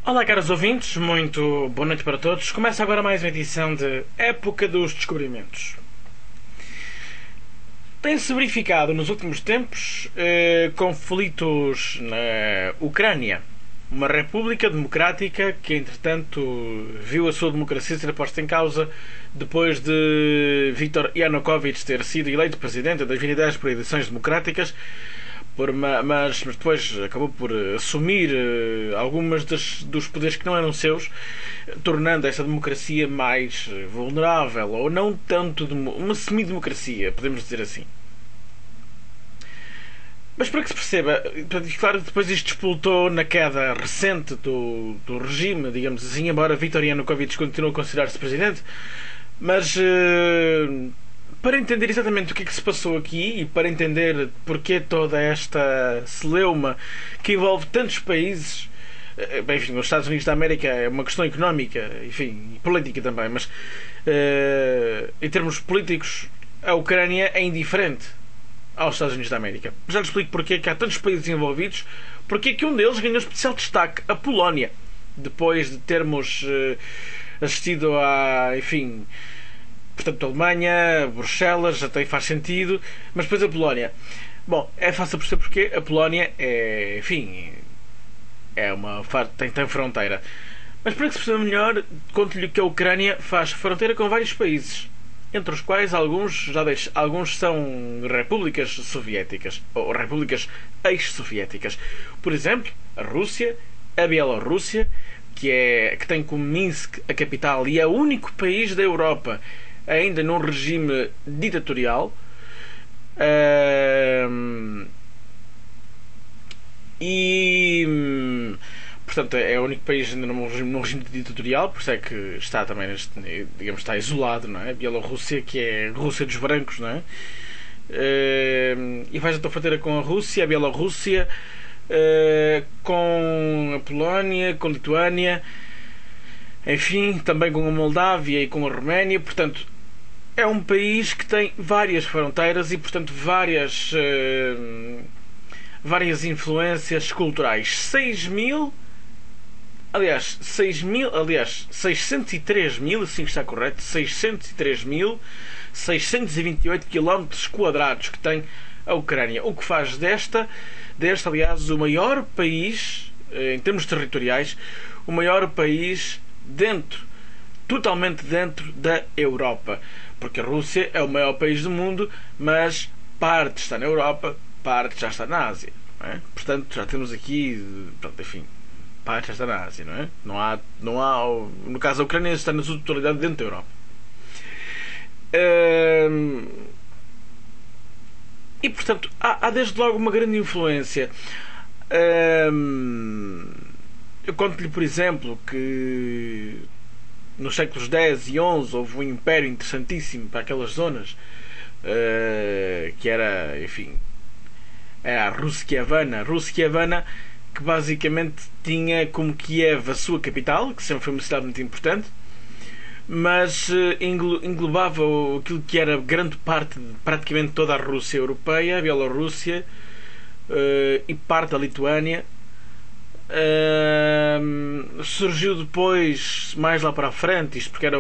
Olá, caros ouvintes, muito boa noite para todos. Começa agora mais uma edição de Época dos Descobrimentos. Tem-se verificado nos últimos tempos conflitos na Ucrânia, uma república democrática que, entretanto, viu a sua democracia ser posta em causa depois de Viktor Yanukovych ter sido eleito presidente em 2010 por eleições democráticas, mas depois acabou por assumir algumas dos poderes que não eram seus, tornando essa democracia mais vulnerável, ou não tanto uma semidemocracia, podemos dizer assim. Mas para que se perceba, claro que depois isto despoltou na queda recente do regime, digamos assim, embora Viktor Yanukovych continue a considerar-se presidente, mas para entender exatamente o que é que se passou aqui e para entender porque toda esta celeuma que envolve tantos países, bem, enfim, os Estados Unidos da América é uma questão económica, enfim, e política também, mas em termos políticos a Ucrânia é indiferente aos Estados Unidos da América. Já lhes explico porque é que há tantos países envolvidos, porque é que um deles ganhou especial destaque, a Polónia, depois de termos assistido a, enfim, portanto, a Alemanha, Bruxelas, até faz sentido, mas depois a Polónia. Bom, é fácil perceber porque a Polónia é, enfim, tem fronteira. Mas para que se perceba melhor, conto-lhe que a Ucrânia faz fronteira com vários países, entre os quais alguns são repúblicas soviéticas, ou repúblicas ex-soviéticas. Por exemplo, a Rússia, a Bielorrússia, que tem como Minsk a capital e é o único país da Europa ainda num regime ditatorial, portanto é o único país ainda num regime ditatorial, por isso é que está também digamos, está isolado, não é? A Bielorrússia, que é a Rússia dos brancos, não é? E faz a fronteira com a Rússia, a Bielorrússia, com a Polónia, com a Lituânia, enfim, também com a Moldávia e com a Roménia. Portanto, é um país que tem várias fronteiras e, portanto, várias influências culturais. 603.000, assim está correto, 603.628 km quadrados que tem a Ucrânia, o que faz deste, aliás, o maior país, em termos territoriais, o maior país totalmente dentro da Europa, porque a Rússia é o maior país do mundo, mas parte está na Europa, parte já está na Ásia, não é? Portanto, já temos aqui, pronto, enfim, parte já está na Ásia, não é? Não há, no caso da Ucrânia, está na sua totalidade dentro da Europa. E, portanto, há desde logo uma grande influência. Eu conto-lhe, por exemplo, que nos séculos X e XI houve um império interessantíssimo para aquelas zonas, que era, enfim, era a Rus-Kievan, que basicamente tinha como Kiev a sua capital, que sempre foi uma cidade muito importante, mas englobava aquilo que era grande parte, praticamente toda a Rússia europeia, a Bielorrússia e parte da Lituânia. Surgiu depois, mais lá para a frente, isto porque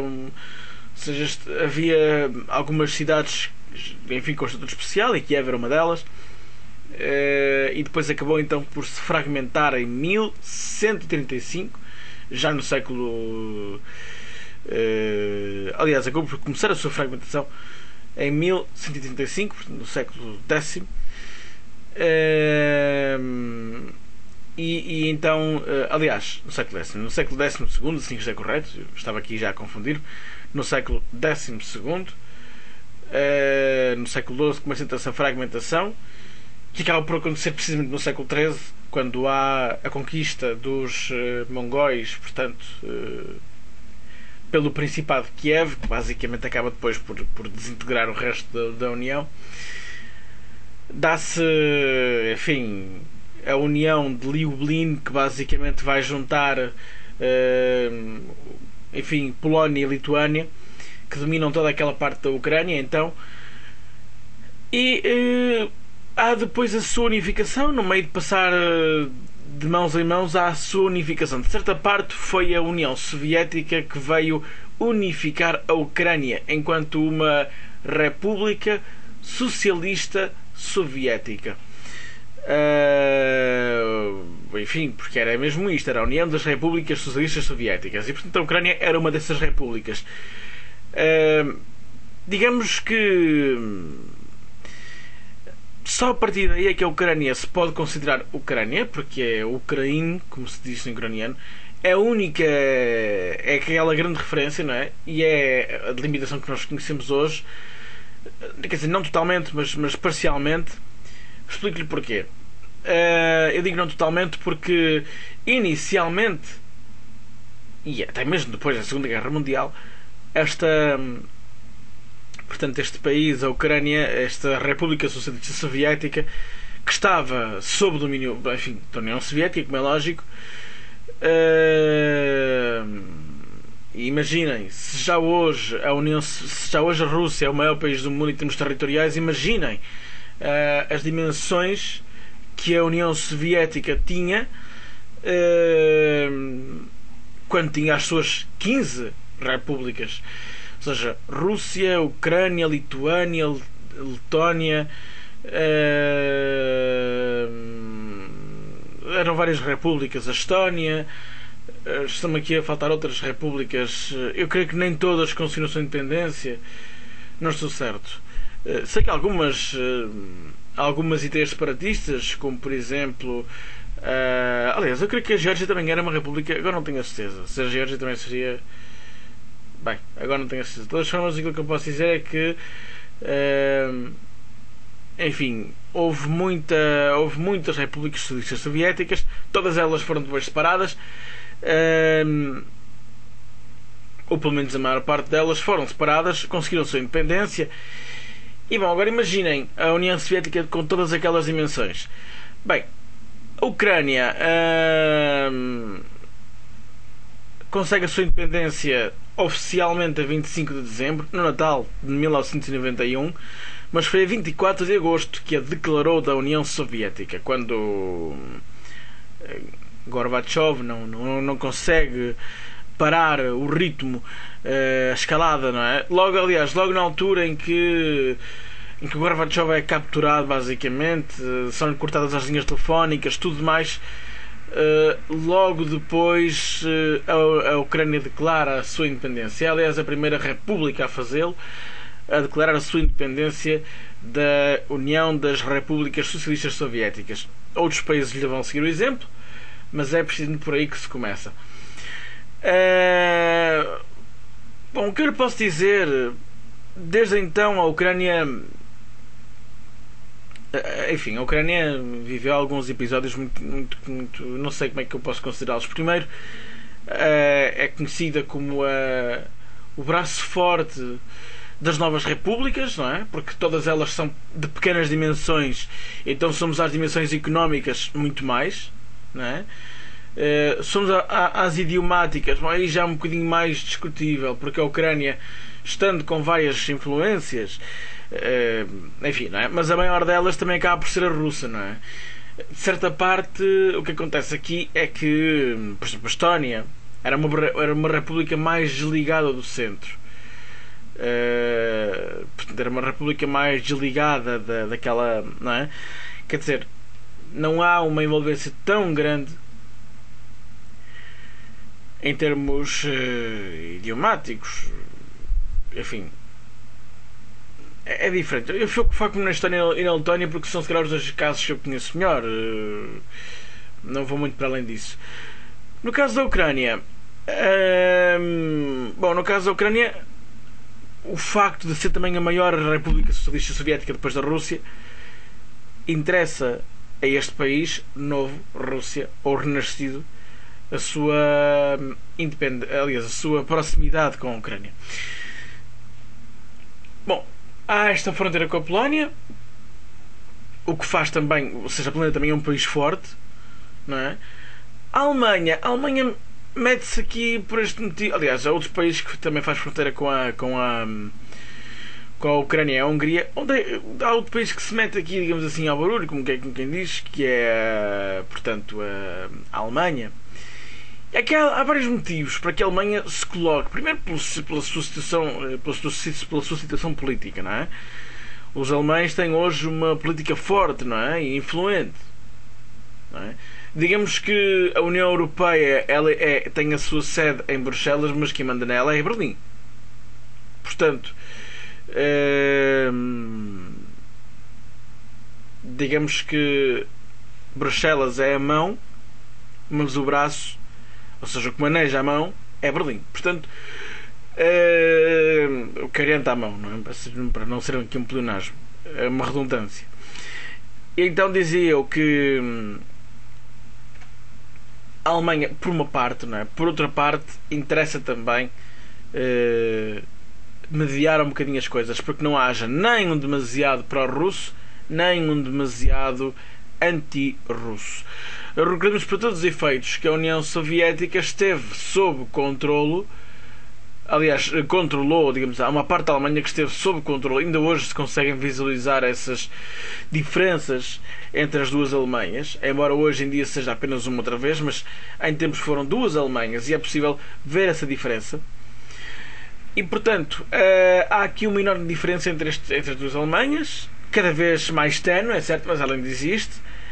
havia algumas cidades, enfim, com estatuto especial, e Kiev era uma delas, e depois acabou então por se fragmentar em 1135, já no século aliás, acabou por começar a sua fragmentação em 1135, no século X. E então, aliás, no século X, no século XII, assim está correto, eu estava aqui já a confundir, no século XII, no século XII começa então essa fragmentação, que acaba por acontecer precisamente no século XIII, quando há a conquista dos mongóis, portanto, pelo Principado de Kiev, que basicamente acaba depois por desintegrar o resto da União. Dá-se, enfim, a União de Lublin, que basicamente vai juntar, enfim, Polónia e Lituânia, que dominam toda aquela parte da Ucrânia, então. E há depois a sua unificação, no meio de passar de mãos em mãos à sua unificação. De certa parte, foi a União Soviética que veio unificar a Ucrânia enquanto uma república socialista soviética. Enfim, porque era mesmo isto, era a União das Repúblicas Socialistas Soviéticas, e portanto a Ucrânia era uma dessas repúblicas. Digamos que só a partir daí é que a Ucrânia se pode considerar Ucrânia, porque é Ucraíne, como se diz em ucraniano, é a única, é aquela grande referência, não é? E é a delimitação que nós conhecemos hoje, quer dizer, não totalmente, mas parcialmente. Explico-lhe porquê. Eu digo não totalmente porque inicialmente, e até mesmo depois da Segunda Guerra Mundial, portanto, este país, a Ucrânia, esta República Socialista Soviética, que estava sob domínio, enfim, da União Soviética, como é lógico. Imaginem, se já hoje a Rússia é o maior país do mundo em termos territoriais, imaginem as dimensões que a União Soviética tinha quando tinha as suas 15 repúblicas, ou seja, Rússia, Ucrânia, Lituânia, Letónia, eram várias repúblicas, a Estónia, estão-me aqui a faltar outras repúblicas, eu creio que nem todas conseguiram a sua independência, não estou certo. Sei que algumas ideias separatistas, como por exemplo, aliás, eu creio que a Geórgia também era uma república, agora não tenho a certeza se a Geórgia também seria. Bem, agora não tenho a certeza. De todas as formas, aquilo que eu posso dizer é que enfim, houve muitas repúblicas socialistas soviéticas, todas elas foram depois separadas, ou pelo menos a maior parte delas foram separadas, conseguiram a sua independência. E bom, agora imaginem a União Soviética com todas aquelas dimensões. Bem, a Ucrânia consegue a sua independência oficialmente a 25 de dezembro, no Natal de 1991, mas foi a 24 de agosto que a declarou da União Soviética, quando Gorbachev não consegue parar o ritmo, a escalada, não é? Logo na altura em que o Gorbachev é capturado, basicamente, são cortadas as linhas telefónicas, tudo mais. Logo depois a Ucrânia declara a sua independência. É, aliás, a primeira república a fazê-lo, a declarar a sua independência da União das Repúblicas Socialistas Soviéticas. Outros países lhe vão seguir o exemplo, mas é precisamente por aí que se começa. Bom, o que eu lhe posso dizer? Desde então a Ucrânia, enfim, a Ucrânia viveu alguns episódios muito, não sei como é que eu posso considerá-los. Primeiro, é conhecida como o braço forte das novas repúblicas, não é? Porque todas elas são de pequenas dimensões, então somos às dimensões económicas muito mais, não é? Somos às idiomáticas, bom, aí já é um bocadinho mais discutível, porque a Ucrânia, estando com várias influências, enfim, não é? Mas a maior delas também acaba por ser a russa, não é? De certa parte, o que acontece aqui é que, por exemplo, a Estónia era uma república mais desligada do centro. Era uma república mais desligada daquela, não é? Quer dizer, não há uma envolvência tão grande em termos idiomáticos, enfim, é diferente. Eu foco-me na Estónia e na Letónia porque são se calhar os dois casos que eu conheço melhor, não vou muito para além disso. No caso da Ucrânia, bom, no caso da Ucrânia, o facto de ser também a maior República Socialista Soviética depois da Rússia interessa a este país novo, Rússia, ou renascido, a sua independência, aliás, a sua proximidade com a Ucrânia. Bom, há esta fronteira com a Polónia, o que faz também, ou seja, a Polónia também é um país forte, não é? A Alemanha mete-se aqui por este motivo. Aliás, há outros países que também faz fronteira com a com a Ucrânia e a Hungria, onde há outro país que se mete aqui, digamos assim, ao barulho, como quem diz, que é, portanto, a Alemanha. É que há vários motivos para que a Alemanha se coloque. Primeiro, pela sua situação política, não é? Os alemães têm hoje uma política forte, não é? E influente. Não é? Digamos que a União Europeia tem a sua sede em Bruxelas, mas quem manda nela é Berlim. Portanto, digamos que Bruxelas é a mão, mas o braço, ou seja, o que maneja a mão, é Berlim. Portanto, o que orienta a mão, não é? Para não ser aqui um pleonasmo, é uma redundância. E então dizia eu que a Alemanha, por uma parte, não é? Por outra parte, interessa também mediar um bocadinho as coisas, porque não haja nem um demasiado pró-russo, nem um demasiado anti-russo. Recordemos para todos os efeitos que a União Soviética esteve sob controlo, aliás, controlou, digamos, há uma parte da Alemanha que esteve sob controle. Ainda hoje se conseguem visualizar essas diferenças entre as duas Alemanhas, embora hoje em dia seja apenas uma outra vez, mas em tempos foram duas Alemanhas e é possível ver essa diferença. E, portanto, há aqui uma enorme diferença entre as duas Alemanhas, cada vez mais ténue, é certo, mas além disso existe.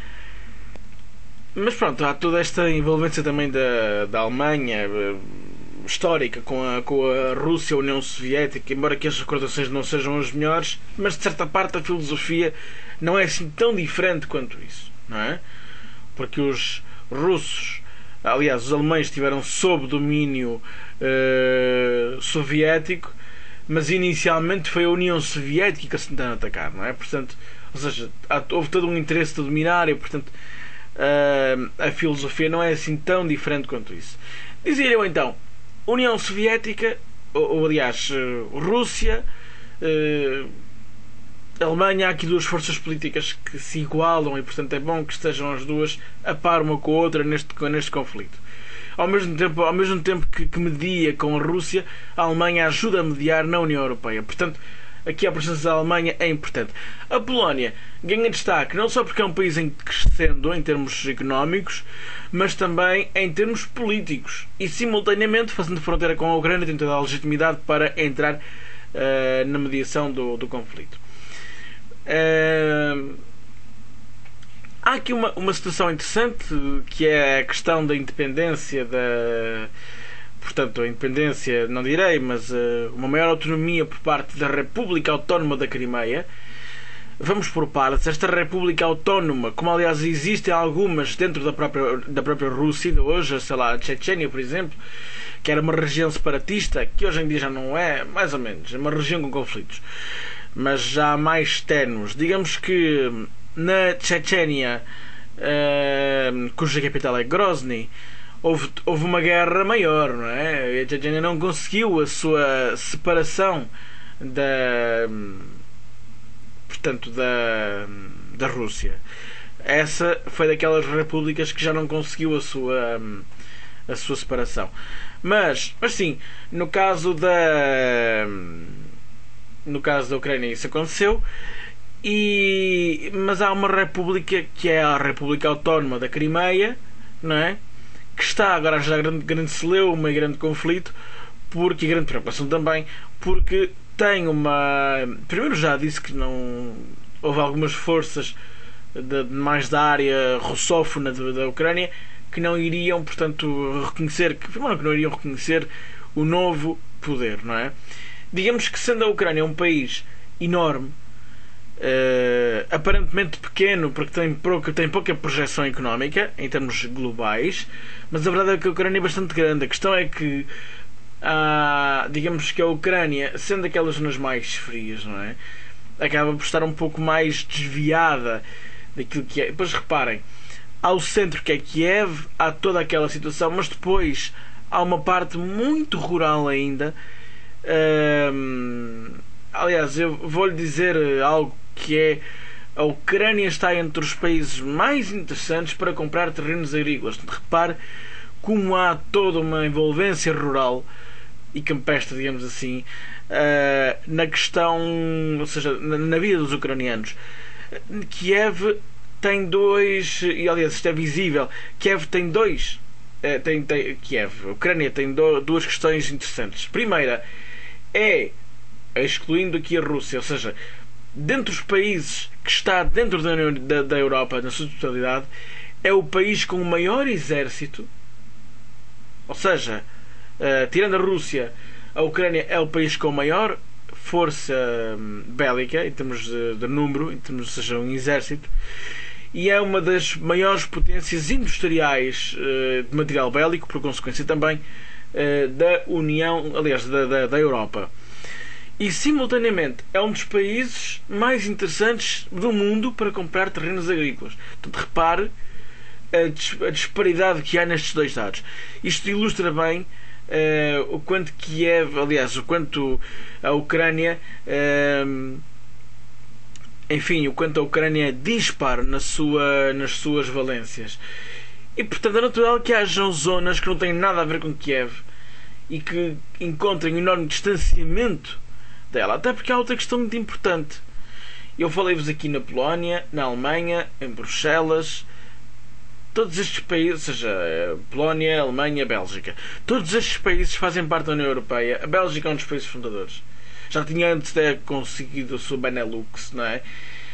Mas pronto, há toda esta envolvência também da Alemanha histórica com a Rússia, a União Soviética, embora que as recordações não sejam as melhores, mas de certa parte a filosofia não é assim tão diferente quanto isso, não é? Porque os russos, aliás, os alemães estiveram sob domínio soviético, mas inicialmente foi a União Soviética que se tentou atacar, não é? Portanto, ou seja, houve todo um interesse de dominar e, portanto, a filosofia não é assim tão diferente quanto isso. Dizia eu então, União Soviética, ou aliás, Rússia, Alemanha, há aqui duas forças políticas que se igualam e, portanto, é bom que estejam as duas a par uma com a outra neste conflito. Ao mesmo tempo que media com a Rússia, a Alemanha ajuda a mediar na União Europeia. Portanto, aqui a presença da Alemanha é importante. A Polónia ganha destaque não só porque é um país em crescendo em termos económicos, mas também em termos políticos e simultaneamente fazendo fronteira com a Ucrânia, tem toda a legitimidade para entrar na mediação do conflito. Há aqui uma situação interessante, que é a questão da independência portanto, a independência, não direi, mas uma maior autonomia por parte da República Autónoma da Crimeia. Vamos por partes. Esta República Autónoma, como aliás existem algumas dentro da própria Rússia de hoje, sei lá, a Chechênia, por exemplo, que era uma região separatista, que hoje em dia já não é, mais ou menos, é uma região com conflitos, mas já mais ténues. Digamos que na Chechênia, cuja capital é Grozny, houve uma guerra maior, não é? A Chechênia não conseguiu a sua separação portanto, da Rússia. Essa foi daquelas repúblicas que já não conseguiu a sua separação. Mas sim, no caso da Ucrânia isso aconteceu. Mas há uma república que é a República Autónoma da Crimeia, não é? Que está agora já grande celeuma e grande conflito, e grande preocupação também, porque tem primeiro já disse que não houve algumas forças mais da área russófona da Ucrânia que não iriam, portanto, reconhecer o novo poder, não é? Digamos que, sendo a Ucrânia um país enorme, aparentemente pequeno, porque tem pouca projeção económica em termos globais, mas a verdade é que a Ucrânia é bastante grande. A questão é que digamos que a Ucrânia, sendo aquelas zonas mais frias, não é? Acaba por estar um pouco mais desviada daquilo que é. Depois reparem, há o centro, que é Kiev, há toda aquela situação, mas depois há uma parte muito rural ainda. Aliás, eu vou-lhe dizer algo que é: a Ucrânia está entre os países mais interessantes para comprar terrenos agrícolas. Repare como há toda uma envolvência rural e campestre, digamos assim, na questão, ou seja, na vida dos ucranianos. Kiev tem dois, e aliás isto é visível, Kiev tem dois, a Ucrânia tem duas questões interessantes. Primeira é, excluindo aqui a Rússia, ou seja, dentre os países que está dentro da Europa na sua totalidade, é o país com o maior exército, ou seja, tirando a Rússia, a Ucrânia é o país com a maior força bélica em termos de número, em termos, ou seja, um exército, e é uma das maiores potências industriais de material bélico, por consequência também da União, aliás, da Europa. E simultaneamente é um dos países mais interessantes do mundo para comprar terrenos agrícolas. Portanto, repare a disparidade que há nestes dois dados. Isto ilustra bem o quanto Kiev, aliás, o quanto a Ucrânia, enfim, o quanto a Ucrânia dispara nas suas valências. E portanto é natural que hajam zonas que não têm nada a ver com Kiev e que encontrem um enorme distanciamento dela, até porque há outra questão muito importante. Eu falei-vos aqui na Polónia, na Alemanha, em Bruxelas, todos estes países, ou seja, Polónia, Alemanha, Bélgica, todos estes países fazem parte da União Europeia. A Bélgica é um dos países fundadores. Já tinha antes de ter conseguido o seu Benelux, não é?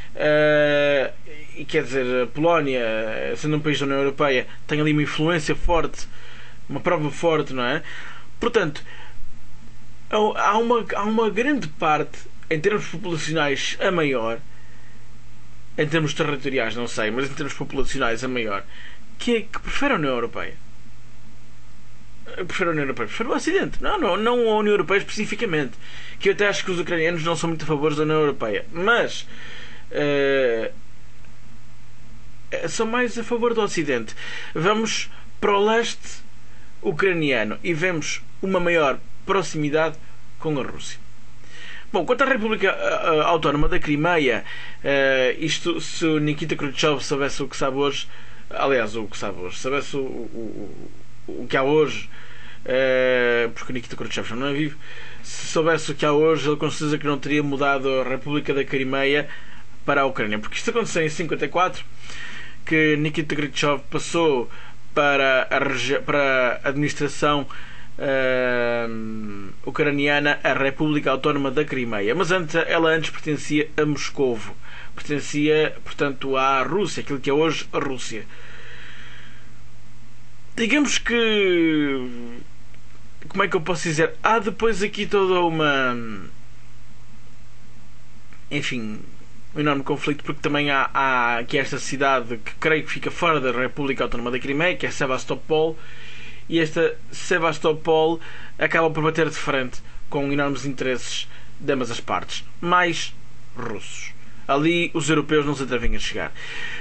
E quer dizer, a Polónia, sendo um país da União Europeia, tem ali uma influência forte, uma prova forte, não é? Portanto, há uma grande parte, em termos populacionais, a maior, em termos territoriais, não sei, mas em termos populacionais, a maior, que prefere a União Europeia. Prefere a União Europeia, prefere o Ocidente. Não a União Europeia especificamente. Que eu até acho que os ucranianos não são muito a favor da União Europeia, mas são mais a favor do Ocidente. Vamos para o leste ucraniano e vemos uma maior proximidade com a Rússia. Bom, quanto à República Autónoma da Crimeia, isto, se o Nikita Khrushchev soubesse o que sabe hoje, aliás, o que sabe hoje, soubesse o que há hoje, porque o Nikita Khrushchev já não é vivo, se soubesse o que há hoje, ele com certeza que não teria mudado a República da Crimeia para a Ucrânia, porque isto aconteceu em 54, que Nikita Khrushchev passou para a administração ucraniana a República Autónoma da Crimeia, mas ela antes pertencia a Moscovo, pertencia, portanto, à Rússia, aquilo que é hoje a Rússia. Digamos que, como é que eu posso dizer, há depois aqui toda uma, enfim, um enorme conflito, porque também há aqui esta cidade que creio que fica fora da República Autónoma da Crimeia, que é Sebastopol, e esta Sebastopol acaba por bater de frente com enormes interesses de ambas as partes, mais russos. Ali os europeus não se atrevem a chegar.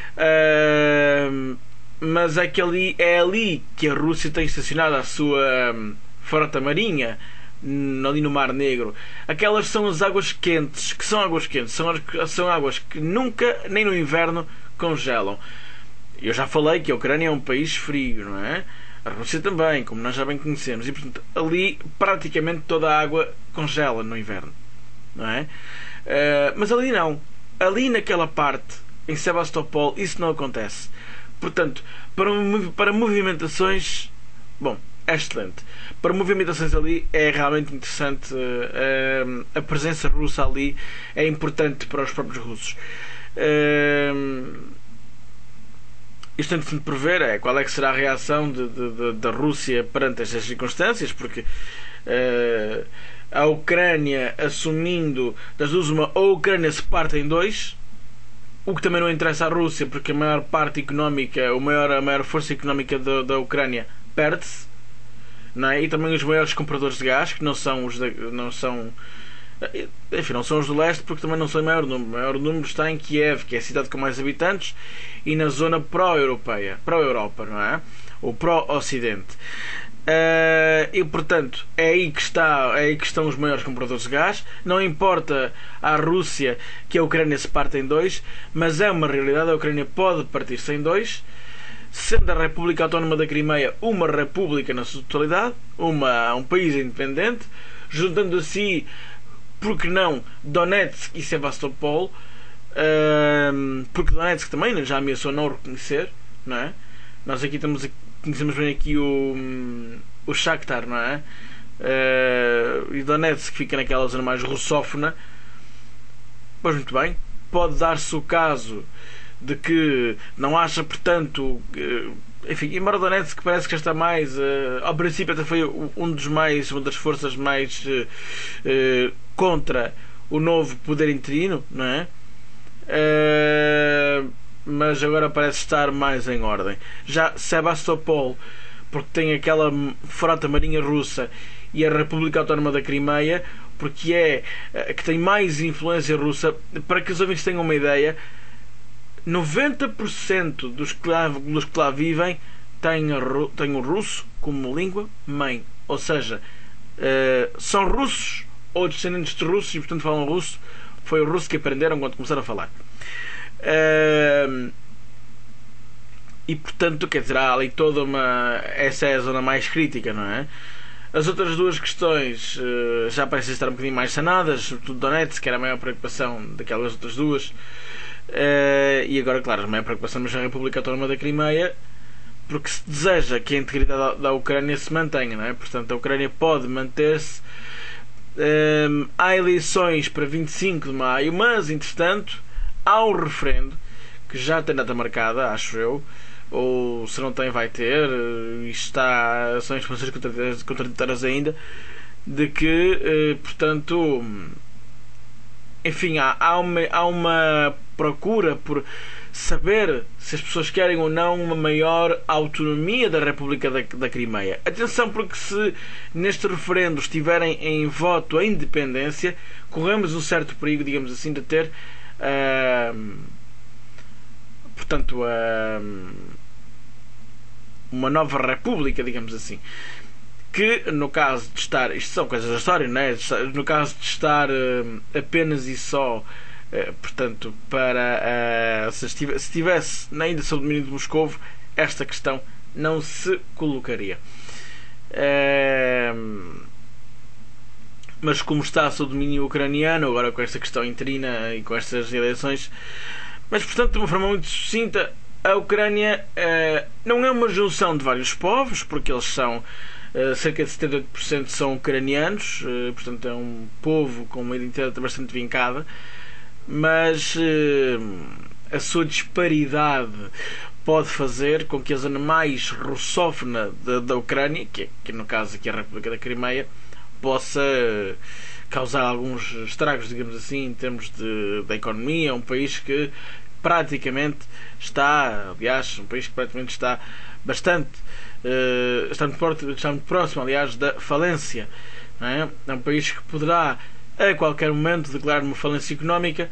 Mas é ali que a Rússia tem estacionado a sua frota marinha, ali no Mar Negro. Aquelas são as águas quentes, que são águas quentes, são águas que nunca, nem no inverno, congelam. Eu já falei que a Ucrânia é um país frio, não é? A Rússia também, como nós já bem conhecemos, e portanto ali praticamente toda a água congela no inverno, não é? Mas ali não, ali naquela parte, em Sebastopol, isso não acontece. Portanto, para movimentações, bom, é excelente. Para movimentações ali é realmente interessante. A presença russa ali é importante para os próprios russos. Isto antes de prever qual é que será a reação da Rússia perante estas circunstâncias, porque a Ucrânia, assumindo das duas uma, a Ucrânia se parte em dois, o que também não interessa à Rússia, porque a maior parte económica, a maior força económica da Ucrânia perde-se, não é? E também os maiores compradores de gás, que não são os não são os do leste, porque também não são o maior número. O maior número está em Kiev, que é a cidade com mais habitantes, e na zona pró-europeia, pró-Europa, não é? Ou pró-Ocidente. E portanto é aí que estão os maiores compradores de gás. Não importa à Rússia que a Ucrânia se parte em dois, mas é uma realidade. A Ucrânia pode partir-se em dois, sendo a República Autónoma da Crimeia uma república na sua totalidade, um país independente, juntando assim, por que não, Donetsk e Sevastopol, porque Donetsk também já ameaçou não reconhecer, não é? Nós aqui conhecemos bem aqui o Shakhtar, não é? E Donetsk fica naquela zona mais russófona. Pois muito bem, pode dar-se o caso de que não acha, portanto, enfim, embora Donetsk parece que já está mais, ao princípio até foi uma das forças mais contra o novo poder interino, não é? Mas agora parece estar mais em ordem. Já Sebastopol, porque tem aquela frota marinha russa, e a República Autónoma da Crimeia, porque é que tem mais influência russa. Para que os ouvintes tenham uma ideia, 90% dos que lá vivem têm o russo como língua mãe, ou seja, são russos ou descendentes de russos e portanto falam russo. Foi o russo que aprenderam quando começaram a falar. E portanto, quer dizer, há ali toda essa é a zona mais crítica, não é? As outras duas questões já parecem estar um bocadinho mais sanadas, sobretudo Donetsk, que era a maior preocupação daquelas outras duas. E agora, claro, a maior preocupação é a República Autónoma da Crimeia, porque se deseja que a integridade da Ucrânia se mantenha, não é? Portanto, a Ucrânia pode manter-se. Há eleições para 25 de maio, mas, entretanto, há um referendo que já tem data marcada, acho eu, ou se não tem vai ter, são informações contraditórias ainda, de que portanto, enfim, há uma procura por saber se as pessoas querem ou não uma maior autonomia da República da Crimeia. Atenção, porque se neste referendo estiverem em voto a independência, corremos um certo perigo, digamos assim, de ter portanto uma nova república, digamos assim, que no caso de estar, isto são coisas da história, não é? No caso de estar apenas e só portanto, para se estivesse ainda sob o domínio de Moscovo, esta questão não se colocaria. Mas como está sob domínio ucraniano, agora com esta questão interina e com estas eleições, mas portanto, de uma forma muito sucinta, a Ucrânia não é uma junção de vários povos, porque eles são cerca de 78% são ucranianos, portanto é um povo com uma identidade bastante vincada, mas a sua disparidade pode fazer com que a zona mais russófona da Ucrânia, que no caso aqui é a República da Crimeia, possa causar alguns estragos, digamos assim, em termos da economia. É um país que praticamente está, aliás, bastante está muito próximo, aliás, da falência, não é? É um país que poderá a qualquer momento declarar uma falência económica.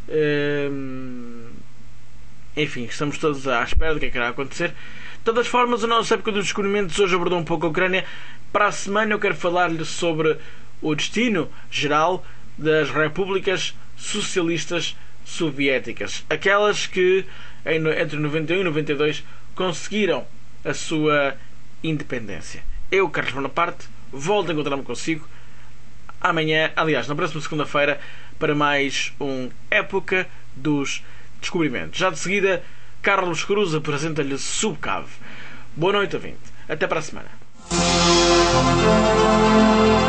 Enfim, estamos todos à espera do que é que irá acontecer. De todas as formas, a nossa época dos descobrimentos hoje abordou um pouco a Ucrânia. Para a semana eu quero falar-lhe sobre o destino geral das repúblicas socialistas soviéticas, aquelas que entre 91 e 92 conseguiram a sua independência. Eu, Carlos Bonaparte, volto a encontrar-me consigo amanhã, aliás, na próxima segunda-feira, para mais um Época dos Descobrimentos. Já de seguida, Carlos Cruz apresenta-lhe Subcave. Boa noite, ouvinte. Até para a semana.